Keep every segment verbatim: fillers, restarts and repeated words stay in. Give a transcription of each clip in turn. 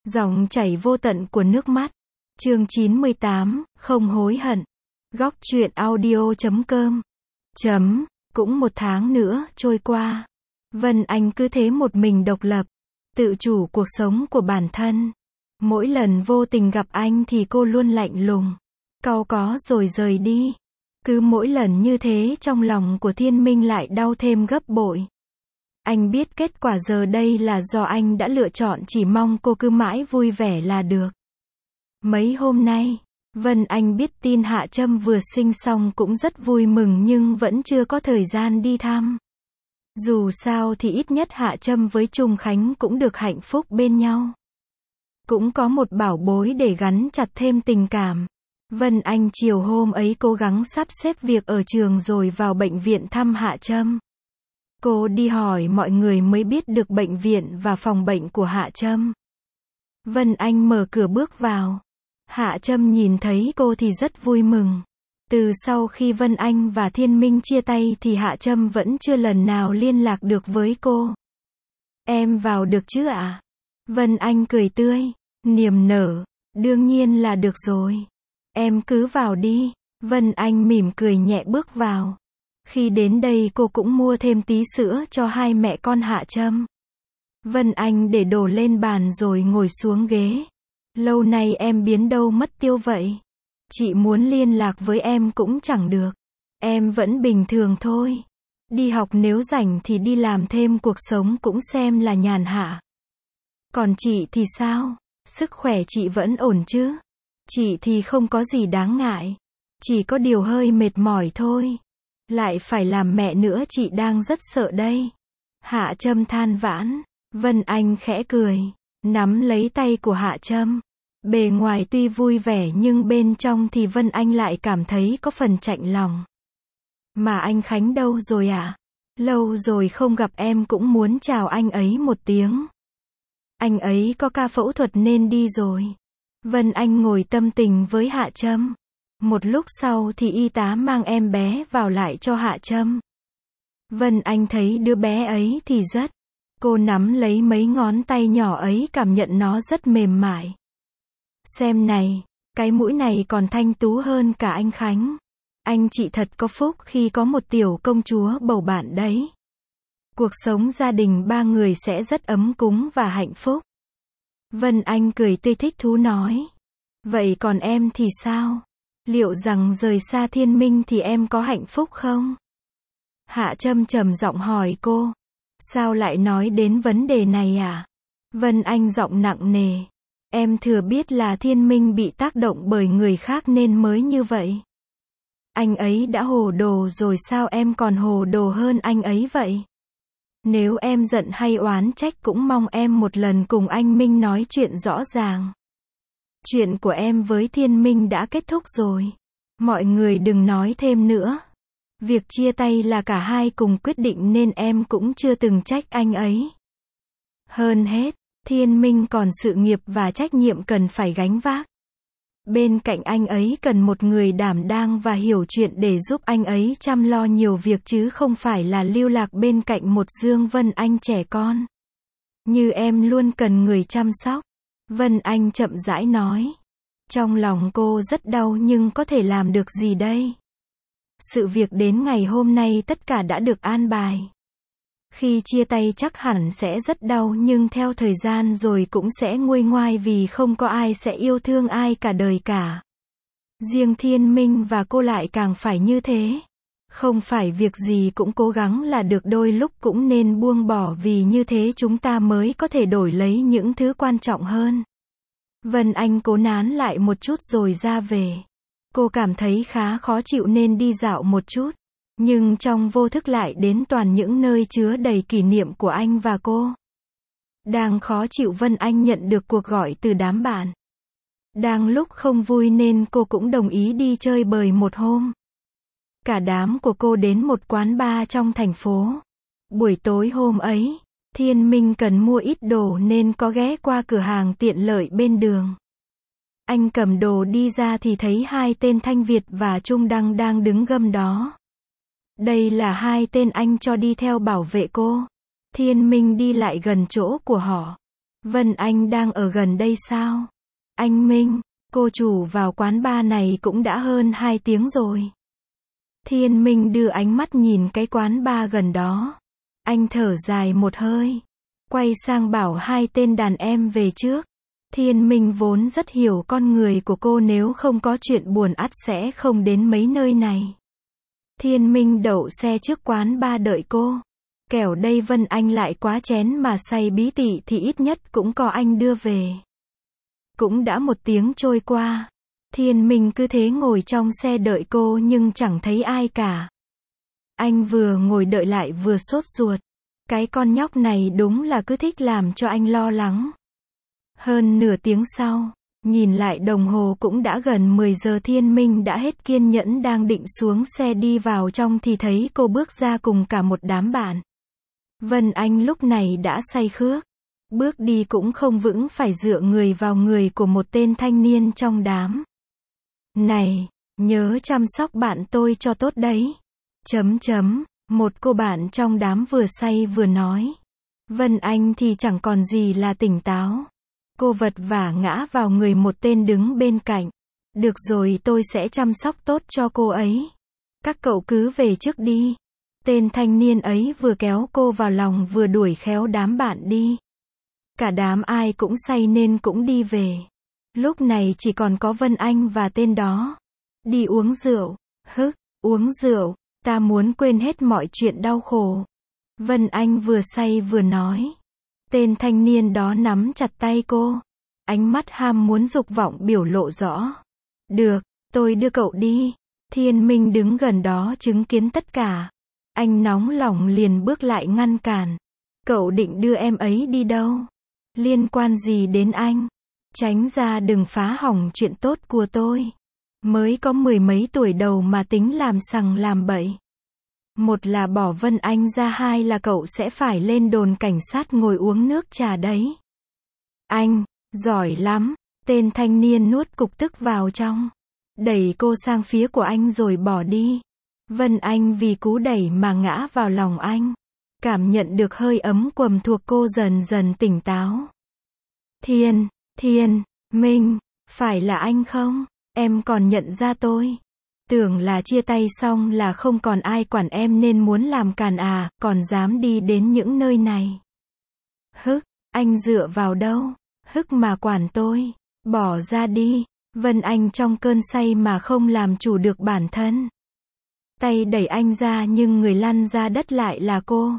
Dòng chảy vô tận của nước mắt. Chương chín mươi tám, không hối hận. Góc truyện audio chấm com. Chấm, cũng một tháng nữa trôi qua. Vân Anh cứ thế một mình độc lập, tự chủ cuộc sống của bản thân. Mỗi lần vô tình gặp anh thì cô luôn lạnh lùng, cau có rồi rời đi. Cứ mỗi lần như thế trong lòng của Thiên Minh lại đau thêm gấp bội. Anh biết kết quả giờ đây là do anh đã lựa chọn, chỉ mong cô cứ mãi vui vẻ là được. Mấy hôm nay, Vân Anh biết tin Hạ Trâm vừa sinh xong cũng rất vui mừng nhưng vẫn chưa có thời gian đi thăm. Dù sao thì ít nhất Hạ Trâm với Trung Khánh cũng được hạnh phúc bên nhau. Cũng có một bảo bối để gắn chặt thêm tình cảm. Vân Anh chiều hôm ấy cố gắng sắp xếp việc ở trường rồi vào bệnh viện thăm Hạ Trâm. Cô đi hỏi mọi người mới biết được bệnh viện và phòng bệnh của Hạ Trâm. Vân Anh mở cửa bước vào. Hạ Trâm nhìn thấy cô thì rất vui mừng. Từ sau khi Vân Anh và Thiên Minh chia tay thì Hạ Trâm vẫn chưa lần nào liên lạc được với cô. Em vào được chứ ạ? Vân Anh cười tươi, niềm nở. Đương nhiên là được rồi. Em cứ vào đi. Vân Anh mỉm cười nhẹ bước vào. Khi đến đây cô cũng mua thêm tí sữa cho hai mẹ con Hạ Trâm. Vân Anh để đồ lên bàn rồi ngồi xuống ghế. Lâu nay em biến đâu mất tiêu vậy? Chị muốn liên lạc với em cũng chẳng được. Em vẫn bình thường thôi. Đi học nếu rảnh thì đi làm thêm, cuộc sống cũng xem là nhàn hạ. Còn chị thì sao? Sức khỏe chị vẫn ổn chứ? Chị thì không có gì đáng ngại. Chỉ có điều hơi mệt mỏi thôi. Lại phải làm mẹ nữa, chị đang rất sợ đây. Hạ Trâm than vãn. Vân Anh khẽ cười, nắm lấy tay của Hạ Trâm. Bề ngoài tuy vui vẻ nhưng bên trong thì Vân Anh lại cảm thấy có phần chạnh lòng. Mà anh Khánh đâu rồi ạ? À? Lâu rồi không gặp, em cũng muốn chào anh ấy một tiếng. Anh ấy có ca phẫu thuật nên đi rồi. Vân Anh ngồi tâm tình với Hạ Trâm. Một lúc sau thì y tá mang em bé vào lại cho Hạ Trâm. Vân Anh thấy đứa bé ấy thì rất. Cô nắm lấy mấy ngón tay nhỏ ấy, cảm nhận nó rất mềm mại. Xem này, cái mũi này còn thanh tú hơn cả anh Khánh. Anh chị thật có phúc khi có một tiểu công chúa bầu bạn đấy. Cuộc sống gia đình ba người sẽ rất ấm cúng và hạnh phúc. Vân Anh cười tươi thích thú nói. Vậy còn em thì sao? Liệu rằng rời xa Thiên Minh thì em có hạnh phúc không? Hạ Trâm trầm giọng hỏi cô. Sao lại nói đến vấn đề này à? Vân Anh giọng nặng nề. Em thừa biết là Thiên Minh bị tác động bởi người khác nên mới như vậy. Anh ấy đã hồ đồ rồi, sao em còn hồ đồ hơn anh ấy vậy? Nếu em giận hay oán trách cũng mong em một lần cùng anh Minh nói chuyện rõ ràng. Chuyện của em với Thiên Minh đã kết thúc rồi. Mọi người đừng nói thêm nữa. Việc chia tay là cả hai cùng quyết định nên em cũng chưa từng trách anh ấy. Hơn hết, Thiên Minh còn sự nghiệp và trách nhiệm cần phải gánh vác. Bên cạnh anh ấy cần một người đảm đang và hiểu chuyện để giúp anh ấy chăm lo nhiều việc chứ không phải là lưu lạc bên cạnh một Dương Vân Anh trẻ con. Như em luôn cần người chăm sóc. Vân Anh chậm rãi nói. Trong lòng cô rất đau nhưng có thể làm được gì đây? Sự việc đến ngày hôm nay tất cả đã được an bài. Khi chia tay chắc hẳn sẽ rất đau nhưng theo thời gian rồi cũng sẽ nguôi ngoai vì không có ai sẽ yêu thương ai cả đời cả. Riêng Thiên Minh và cô lại càng phải như thế. Không phải việc gì cũng cố gắng là được, đôi lúc cũng nên buông bỏ vì như thế chúng ta mới có thể đổi lấy những thứ quan trọng hơn. Vân Anh cố nán lại một chút rồi ra về. Cô cảm thấy khá khó chịu nên đi dạo một chút. Nhưng trong vô thức lại đến toàn những nơi chứa đầy kỷ niệm của anh và cô. Đang khó chịu, Vân Anh nhận được cuộc gọi từ đám bạn. Đang lúc không vui nên cô cũng đồng ý đi chơi bời một hôm. Cả đám của cô đến một quán bar trong thành phố. Buổi tối hôm ấy, Thiên Minh cần mua ít đồ nên có ghé qua cửa hàng tiện lợi bên đường. Anh cầm đồ đi ra thì thấy hai tên Thanh Việt và Trung Đăng đang đứng gâm đó. Đây là hai tên anh cho đi theo bảo vệ cô. Thiên Minh đi lại gần chỗ của họ. Vân Anh đang ở gần đây sao? Anh Minh, cô chủ vào quán bar này cũng đã hơn hai tiếng rồi. Thiên Minh đưa ánh mắt nhìn cái quán bar gần đó. Anh thở dài một hơi. Quay sang bảo hai tên đàn em về trước. Thiên Minh vốn rất hiểu con người của cô, nếu không có chuyện buồn ắt sẽ không đến mấy nơi này. Thiên Minh đậu xe trước quán bar đợi cô. Kẻo đây Vân Anh lại quá chén mà say bí tỉ thì ít nhất cũng có anh đưa về. Cũng đã một tiếng trôi qua. Thiên Minh cứ thế ngồi trong xe đợi cô nhưng chẳng thấy ai cả. Anh vừa ngồi đợi lại vừa sốt ruột. Cái con nhóc này đúng là cứ thích làm cho anh lo lắng. Hơn nửa tiếng sau, nhìn lại đồng hồ cũng đã gần mười giờ. Thiên Minh đã hết kiên nhẫn, đang định xuống xe đi vào trong thì thấy cô bước ra cùng cả một đám bạn. Vân Anh lúc này đã say khước. Bước đi cũng không vững, phải dựa người vào người của một tên thanh niên trong đám. Này, nhớ chăm sóc bạn tôi cho tốt đấy. Chấm chấm, một cô bạn trong đám vừa say vừa nói. Vân Anh thì chẳng còn gì là tỉnh táo. Cô vật vã ngã vào người một tên đứng bên cạnh. Được rồi, tôi sẽ chăm sóc tốt cho cô ấy. Các cậu cứ về trước đi. Tên thanh niên ấy vừa kéo cô vào lòng vừa đuổi khéo đám bạn đi. Cả đám ai cũng say nên cũng đi về. Lúc này chỉ còn có Vân Anh và tên đó. Đi uống rượu. Hức, uống rượu. Ta muốn quên hết mọi chuyện đau khổ. Vân Anh vừa say vừa nói. Tên thanh niên đó nắm chặt tay cô. Ánh mắt ham muốn dục vọng biểu lộ rõ. Được, tôi đưa cậu đi. Thiên Minh đứng gần đó chứng kiến tất cả. Anh nóng lòng liền bước lại ngăn cản. Cậu định đưa em ấy đi đâu? Liên quan gì đến anh? Tránh ra, đừng phá hỏng chuyện tốt của tôi. Mới có mười mấy tuổi đầu mà tính làm sằng làm bậy. Một là bỏ Vân Anh ra, hai là cậu sẽ phải lên đồn cảnh sát ngồi uống nước trà đấy. Anh, giỏi lắm. Tên thanh niên nuốt cục tức vào trong. Đẩy cô sang phía của anh rồi bỏ đi. Vân Anh vì cú đẩy mà ngã vào lòng anh. Cảm nhận được hơi ấm quầm thuộc cô, dần dần tỉnh táo. Thiên, Thiên, Minh, phải là anh không? Em còn nhận ra tôi. Tưởng là chia tay xong là không còn ai quản em nên muốn làm càn à, còn dám đi đến những nơi này. Hức, anh dựa vào đâu? Hức mà quản tôi. Bỏ ra đi. Vân Anh trong cơn say mà không làm chủ được bản thân. Tay đẩy anh ra nhưng người lăn ra đất lại là cô.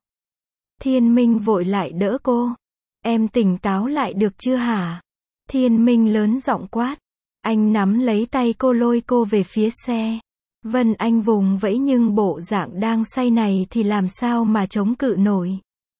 Thiên Minh vội lại đỡ cô. Em tỉnh táo lại được chưa hả? Thiên Minh lớn giọng quát. Anh nắm lấy tay cô lôi cô về phía xe. Vân Anh vùng vẫy nhưng bộ dạng đang say này thì làm sao mà chống cự nổi.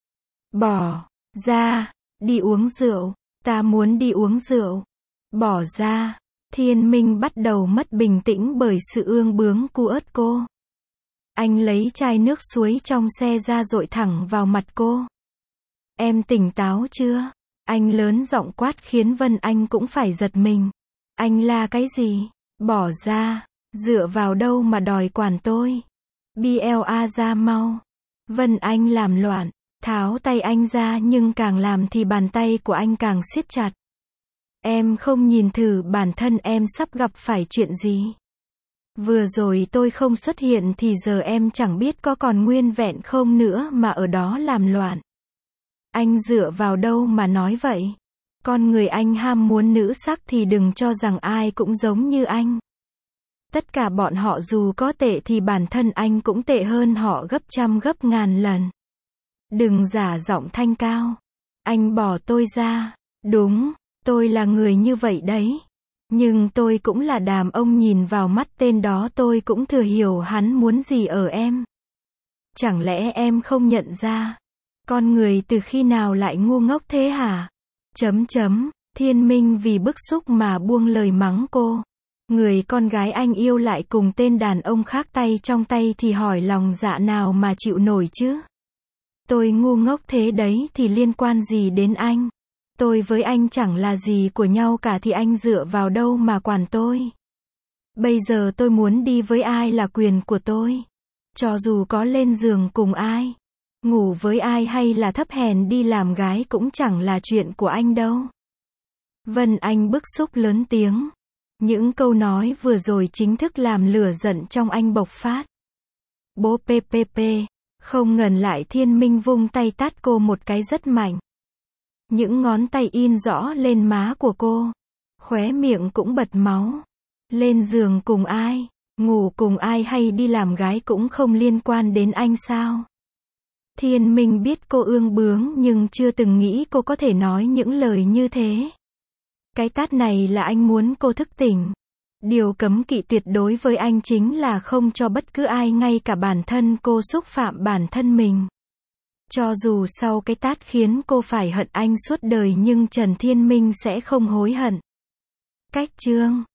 Bỏ ra, đi uống rượu. Ta muốn đi uống rượu. Bỏ ra. Thiên Minh bắt đầu mất bình tĩnh bởi sự ương bướng cu ớt cô. Anh lấy chai nước suối trong xe ra dội thẳng vào mặt cô. Em tỉnh táo chưa? Anh lớn giọng quát khiến Vân Anh cũng phải giật mình. Anh la cái gì? Bỏ ra. Dựa vào đâu mà đòi quản tôi? bê lờ a ra mau. Vân Anh làm loạn. Tháo tay anh ra nhưng càng làm thì bàn tay của anh càng siết chặt. Em không nhìn thử bản thân em sắp gặp phải chuyện gì? Vừa rồi tôi không xuất hiện thì giờ em chẳng biết có còn nguyên vẹn không nữa mà ở đó làm loạn. Anh dựa vào đâu mà nói vậy? Con người anh ham muốn nữ sắc thì đừng cho rằng ai cũng giống như anh. Tất cả bọn họ dù có tệ thì bản thân anh cũng tệ hơn họ gấp trăm gấp ngàn lần. Đừng giả giọng thanh cao. Anh bỏ tôi ra. Đúng, tôi là người như vậy đấy. Nhưng tôi cũng là đàn ông, nhìn vào mắt tên đó tôi cũng thừa hiểu hắn muốn gì ở em. Chẳng lẽ em không nhận ra? Con người từ khi nào lại ngu ngốc thế hả? Chấm chấm, Thiên Minh vì bức xúc mà buông lời mắng cô. Người con gái anh yêu lại cùng tên đàn ông khác tay trong tay thì hỏi lòng dạ nào mà chịu nổi chứ? Tôi ngu ngốc thế đấy thì liên quan gì đến anh? Tôi với anh chẳng là gì của nhau cả thì anh dựa vào đâu mà quản tôi? Bây giờ tôi muốn đi với ai là quyền của tôi. Cho dù có lên giường cùng ai. Ngủ với ai hay là thấp hèn đi làm gái cũng chẳng là chuyện của anh đâu. Vân Anh bức xúc lớn tiếng. Những câu nói vừa rồi chính thức làm lửa giận trong anh bộc phát. Bố pê pê pê, không ngần lại Thiên Minh vung tay tát cô một cái rất mạnh. Những ngón tay in rõ lên má của cô. Khóe miệng cũng bật máu. Lên giường cùng ai, ngủ cùng ai hay đi làm gái cũng không liên quan đến anh sao? Thiên Minh biết cô ương bướng nhưng chưa từng nghĩ cô có thể nói những lời như thế. Cái tát này là anh muốn cô thức tỉnh. Điều cấm kỵ tuyệt đối với anh chính là không cho bất cứ ai ngay cả bản thân cô xúc phạm bản thân mình. Cho dù sau cái tát khiến cô phải hận anh suốt đời nhưng Trần Thiên Minh sẽ không hối hận. Cách chương